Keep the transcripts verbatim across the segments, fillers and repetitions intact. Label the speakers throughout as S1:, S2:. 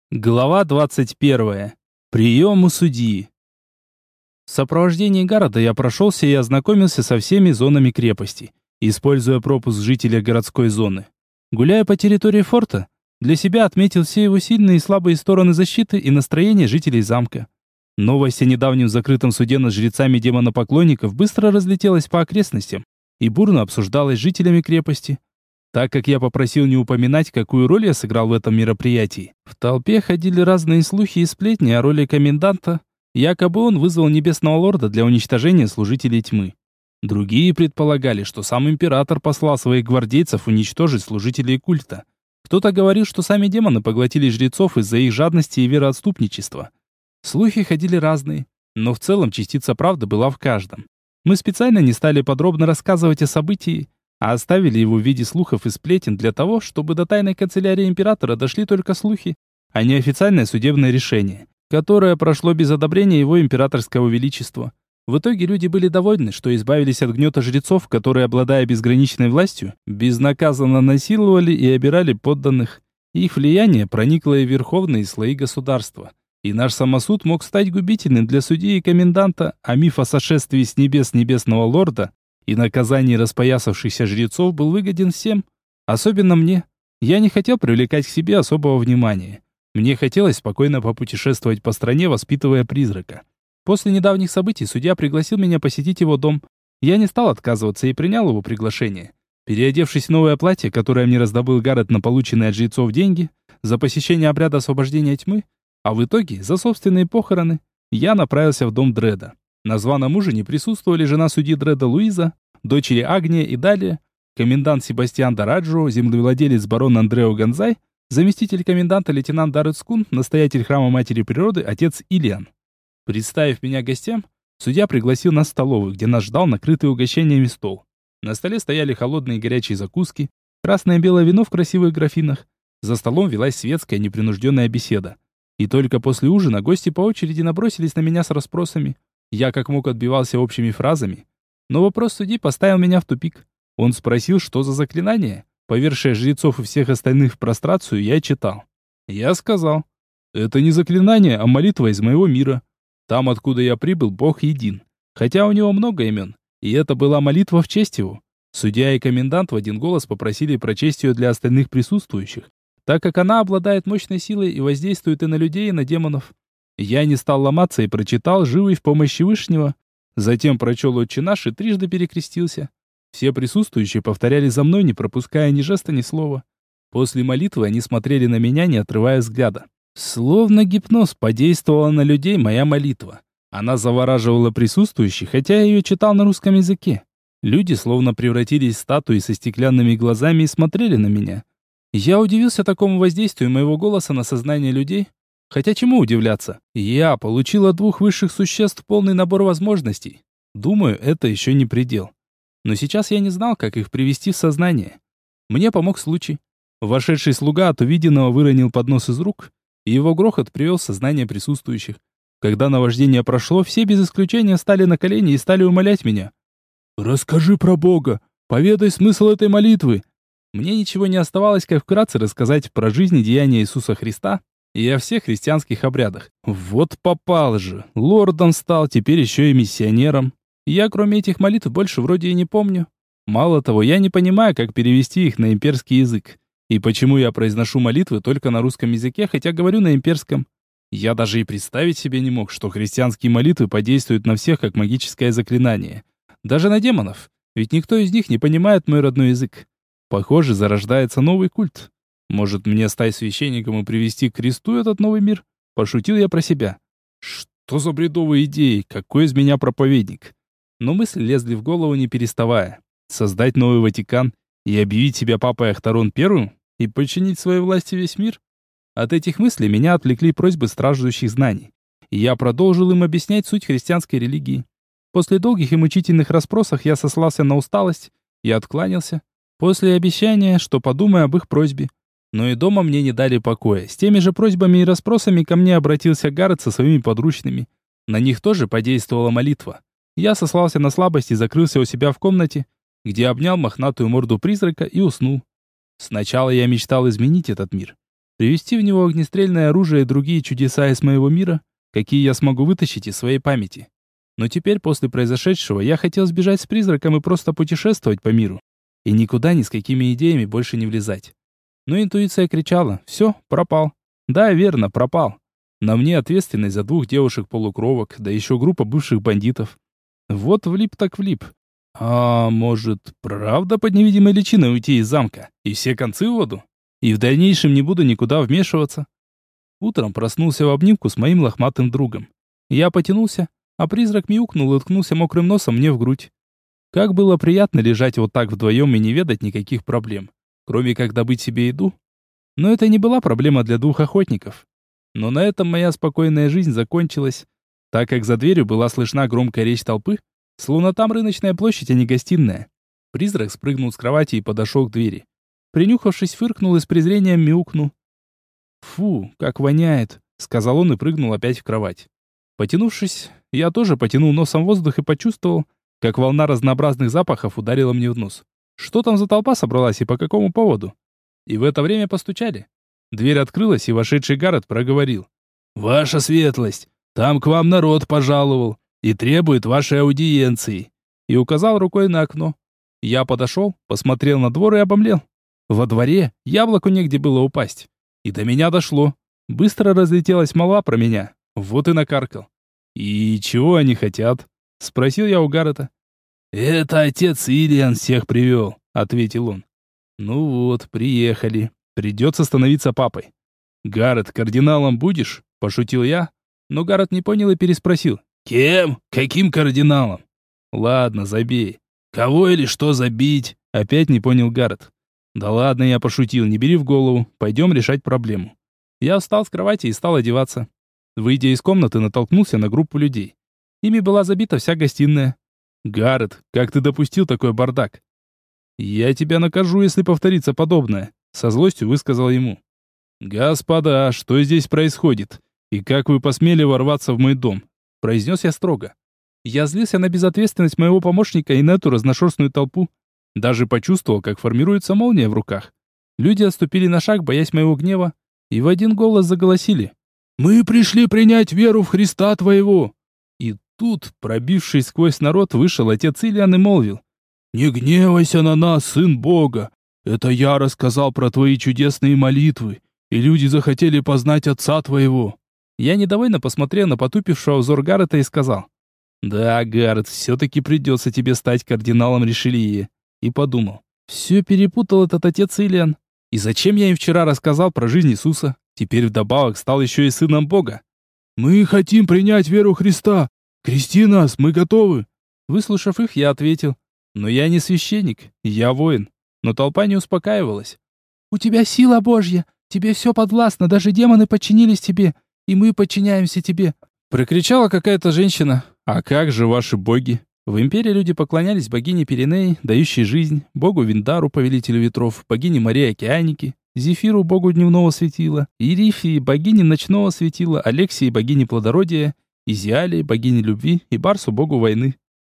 S1: Глава двадцать первая. Прием у судьи. В сопровождении Гарода я прошелся и ознакомился со всеми зонами крепости, используя пропуск жителя городской зоны. Гуляя по территории форта, для себя отметил все его сильные и слабые стороны защиты и настроение жителей замка. Новость о недавнем закрытом суде над жрецами демонопоклонников быстро разлетелась по окрестностям и бурно обсуждалась жителями крепости. Так как я попросил не упоминать, какую роль я сыграл в этом мероприятии, в толпе ходили разные слухи и сплетни о роли коменданта. Якобы он вызвал Небесного Лорда для уничтожения служителей тьмы. Другие предполагали, что сам император послал своих гвардейцев уничтожить служителей культа. Кто-то говорил, что сами демоны поглотили жрецов из-за их жадности и вероотступничества. Слухи ходили разные, но в целом частица правды была в каждом. Мы специально не стали подробно рассказывать о событии, а оставили его в виде слухов и сплетен для того, чтобы до тайной канцелярии императора дошли только слухи, а не официальное судебное решение, которое прошло без одобрения его императорского величества. В итоге люди были довольны, что избавились от гнета жрецов, которые, обладая безграничной властью, безнаказанно насиловали и обирали подданных. Их влияние проникло и в верховные слои государства. И наш самосуд мог стать губительным для судьи и коменданта, а миф о сошествии с небес Небесного Лорда и наказании распоясавшихся жрецов был выгоден всем, особенно мне. Я не хотел привлекать к себе особого внимания. Мне хотелось спокойно попутешествовать по стране, воспитывая призрака. После недавних событий судья пригласил меня посетить его дом. Я не стал отказываться и принял его приглашение. Переодевшись в новое платье, которое мне раздобыл Гаррет на полученные от жрецов деньги, за посещение обряда освобождения тьмы, а в итоге за собственные похороны, я направился в дом Дреда. На званом ужине присутствовали жена судьи Дреда Луиза, дочери Агния и Далия, комендант Себастьян Дораджо, землевладелец барон Андрео Гонзай, заместитель коменданта лейтенант Дарецкун, настоятель храма Матери Природы, отец Ильян. Представив меня гостям, судья пригласил нас в столовую, где нас ждал накрытый угощениями стол. На столе стояли холодные и горячие закуски, красное и белое вино в красивых графинах. За столом велась светская непринужденная беседа. И только после ужина гости по очереди набросились на меня с расспросами. Я как мог отбивался общими фразами. Но вопрос судьи поставил меня в тупик. Он спросил, что за заклинание, повергшее жрецов и всех остальных в прострацию, я читал. Я сказал: это не заклинание, а молитва из моего мира. Там, откуда я прибыл, Бог един. Хотя у него много имен. И это была молитва в честь его. Судья и комендант в один голос попросили прочесть ее для остальных присутствующих, так как она обладает мощной силой и воздействует и на людей, и на демонов. Я не стал ломаться и прочитал, живый в помощи Вышнего. Затем прочел «Отче наш» и трижды перекрестился. Все присутствующие повторяли за мной, не пропуская ни жеста, ни слова. После молитвы они смотрели на меня, не отрывая взгляда. Словно гипноз подействовала на людей моя молитва. Она завораживала присутствующих, хотя я ее читал на русском языке. Люди словно превратились в статуи со стеклянными глазами и смотрели на меня. Я удивился такому воздействию моего голоса на сознание людей. Хотя чему удивляться? Я получил от двух высших существ полный набор возможностей. Думаю, это еще не предел. Но сейчас я не знал, как их привести в сознание. Мне помог случай. Вошедший слуга от увиденного выронил поднос из рук, и его грохот привел в сознание присутствующих. Когда наваждение прошло, все без исключения стали на колени и стали умолять меня: «Расскажи про Бога, поведай смысл этой молитвы». Мне ничего не оставалось, как вкратце рассказать про жизнь и деяния Иисуса Христа и о всех христианских обрядах. Вот попал же. Лордом стал, теперь еще и миссионером. Я, кроме этих молитв, больше вроде и не помню. Мало того, я не понимаю, как перевести их на имперский язык. И почему я произношу молитвы только на русском языке, хотя говорю на имперском. Я даже и представить себе не мог, что христианские молитвы подействуют на всех как магическое заклинание. Даже на демонов. Ведь никто из них не понимает мой родной язык. Похоже, зарождается новый культ. Может, мне стать священником и привести к Христу этот новый мир? Пошутил я про себя. Что за бредовые идеи? Какой из меня проповедник? Но мысли лезли в голову, не переставая. Создать новый Ватикан и объявить себя папой Ахтарон Первым? И подчинить своей власти весь мир? От этих мыслей меня отвлекли просьбы страждущих знаний. И я продолжил им объяснять суть христианской религии. После долгих и мучительных расспросов я сослался на усталость и откланялся. После обещания, что подумаю об их просьбе. Но и дома мне не дали покоя. С теми же просьбами и расспросами ко мне обратился Гаррет со своими подручными. На них тоже подействовала молитва. Я сослался на слабость и закрылся у себя в комнате, где обнял мохнатую морду призрака и уснул. Сначала я мечтал изменить этот мир. привести в него огнестрельное оружие и другие чудеса из моего мира, какие я смогу вытащить из своей памяти. Но теперь, после произошедшего, я хотел сбежать с призраком и просто путешествовать по миру. И никуда ни с какими идеями больше не влезать. Но интуиция кричала: «Все, пропал». Да, верно, пропал. На мне ответственность за двух девушек-полукровок, да еще группа бывших бандитов. Вот влип так влип. А может, правда под невидимой личиной уйти из замка? И все концы в воду? И в дальнейшем не буду никуда вмешиваться? Утром проснулся в обнимку с моим лохматым другом. Я потянулся, а призрак мяукнул и уткнулся мокрым носом мне в грудь. Как было приятно лежать вот так вдвоем и не ведать никаких проблем, кроме как добыть себе еду. Но это не была проблема для двух охотников. Но на этом моя спокойная жизнь закончилась, так как за дверью была слышна громкая речь толпы, словно там рыночная площадь, а не гостиная. Призрак спрыгнул с кровати и подошел к двери. Принюхавшись, фыркнул и с презрением мяукнул. «Фу, как воняет», — сказал он и прыгнул опять в кровать. Потянувшись, я тоже потянул носом воздух и почувствовал, как волна разнообразных запахов ударила мне в нос. Что там за толпа собралась и по какому поводу? И в это время постучали. Дверь открылась, и вошедший Гаррет проговорил: «Ваша светлость, там к вам народ пожаловал и требует вашей аудиенции», и указал рукой на окно. Я подошел, посмотрел на двор и обомлел. Во дворе яблоку негде было упасть. И до меня дошло. Быстро разлетелась молва про меня. Вот и накаркал. «И чего они хотят?» — спросил я у Гаррета. «Это отец Ильян всех привел», — ответил он. «Ну вот, приехали. Придется становиться папой». «Гаррет, кардиналом будешь?» — пошутил я. Но Гаррет не понял и переспросил. «Кем? Каким кардиналом?» «Ладно, забей». «Кого или что забить?» — опять не понял Гаррет. «Да ладно, я пошутил, не бери в голову. Пойдем решать проблему». Я встал с кровати и стал одеваться. Выйдя из комнаты, натолкнулся на группу людей. Ими была забита вся гостиная. «Гаррет, как ты допустил такой бардак?» «Я тебя накажу, если повторится подобное», — со злостью высказал ему. «Господа, что здесь происходит? И как вы посмели ворваться в мой дом?» — произнес я строго. Я злился на безответственность моего помощника и на эту разношерстную толпу. Даже почувствовал, как формируется молния в руках. Люди отступили на шаг, боясь моего гнева, и в один голос заголосили: «Мы пришли принять веру в Христа твоего!» И тут, пробившись сквозь народ, вышел отец Ильян и молвил: «Не гневайся на нас, сын Бога! Это я рассказал про твои чудесные молитвы, и люди захотели познать отца твоего!» Я недовольно посмотрел на потупившего взор Гаррета и сказал: «Да, Гаррет, все-таки придется тебе стать кардиналом Ришелье». И подумал: все перепутал этот отец Ильян. И зачем я им вчера рассказал про жизнь Иисуса? Теперь вдобавок стал еще и сыном Бога. «Мы хотим принять веру Христа! Крести нас, мы готовы!» Выслушав их, я ответил: «Но я не священник, я воин». Но толпа не успокаивалась. «У тебя сила Божья, тебе все подвластно, даже демоны подчинились тебе, и мы подчиняемся тебе», прокричала какая-то женщина. «А как же ваши боги?» В империи люди поклонялись богине Пиреней, дающей жизнь, богу Виндару, повелителю ветров, богине Марии Океаники, Зефиру, богу дневного светила, Ирифии, богине ночного светила, Алексии, богине плодородия, Изиалии, богине любви и Барсу, богу войны.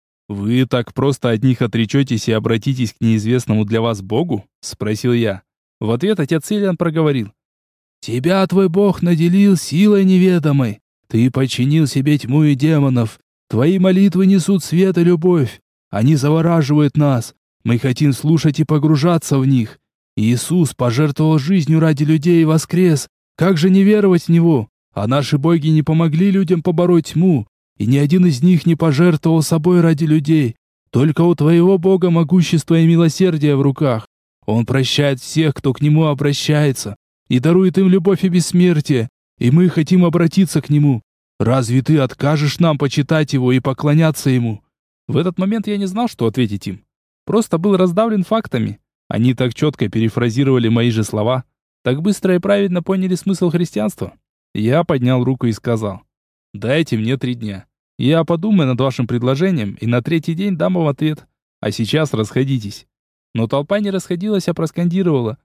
S1: «Вы так просто от них отречетесь и обратитесь к неизвестному для вас богу?» — спросил я. В ответ отец Ильян проговорил: «Тебя твой бог наделил силой неведомой. Ты подчинил себе тьму и демонов. Твои молитвы несут свет и любовь. Они завораживают нас. Мы хотим слушать и погружаться в них. Иисус пожертвовал жизнью ради людей и воскрес. Как же не веровать в Него? А наши боги не помогли людям побороть тьму, и ни один из них не пожертвовал собой ради людей. Только у твоего Бога могущество и милосердие в руках. Он прощает всех, кто к Нему обращается, и дарует им любовь и бессмертие, и мы хотим обратиться к Нему. Разве ты откажешь нам почитать Его и поклоняться Ему?» В этот момент я не знал, что ответить им. Просто был раздавлен фактами. Они так четко перефразировали мои же слова, так быстро и правильно поняли смысл христианства. Я поднял руку и сказал: «Дайте мне три дня. Я подумаю над вашим предложением и на третий день дам вам ответ. А сейчас расходитесь». Но толпа не расходилась, а проскандировала: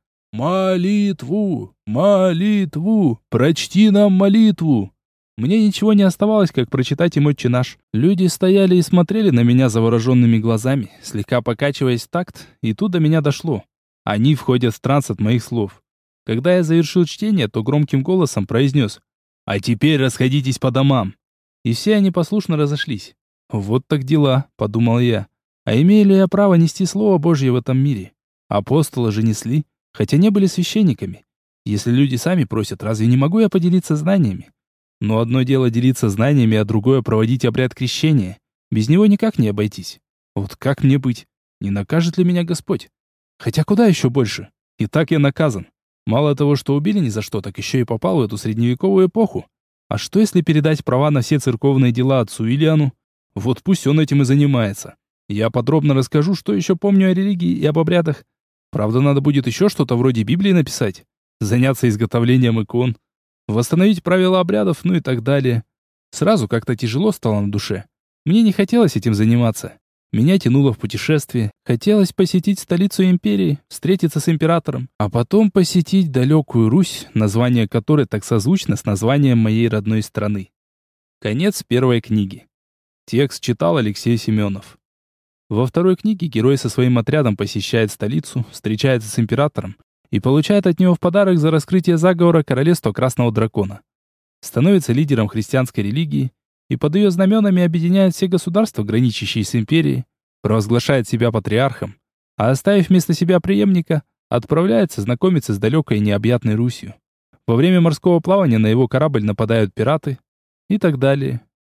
S1: «Молитву! Молитву! Прочти нам молитву!» Мне ничего не оставалось, как прочитать им «Отче наш». Люди стояли и смотрели на меня завороженными глазами, слегка покачиваясь в такт, и тут до меня дошло. Они входят в транс от моих слов. Когда я завершил чтение, то громким голосом произнес: «А теперь расходитесь по домам». И все они послушно разошлись. «Вот так дела», — подумал я. «А имею ли я право нести Слово Божье в этом мире? Апостолы же несли, хотя не были священниками. Если люди сами просят, разве не могу я поделиться знаниями? Но одно дело делиться знаниями, а другое проводить обряд крещения. Без него никак не обойтись. Вот как мне быть? Не накажет ли меня Господь? Хотя куда еще больше? И так я наказан. Мало того, что убили ни за что, так еще и попал в эту средневековую эпоху. А что если передать права на все церковные дела отцу Илиану? Вот пусть он этим и занимается. Я подробно расскажу, что еще помню о религии и об обрядах. Правда, надо будет еще что-то вроде Библии написать. Заняться изготовлением икон. Восстановить правила обрядов, ну и так далее. Сразу как-то тяжело стало на душе. Мне не хотелось этим заниматься. Меня тянуло в путешествие. Хотелось посетить столицу империи, встретиться с императором, а потом посетить далекую Русь, название которой так созвучно с названием моей родной страны. Конец первой книги. Текст читал Алексей Семенов. Во второй книге герой со своим отрядом посещает столицу, встречается с императором и получает от него в подарок за раскрытие заговора королевство Красного Дракона. Становится лидером христианской религии и под ее знаменами объединяет все государства, граничащие с империей, провозглашает себя патриархом, а оставив вместо себя преемника, отправляется знакомиться с далекой и необъятной Русью. Во время морского плавания на его корабль нападают пираты и так далее.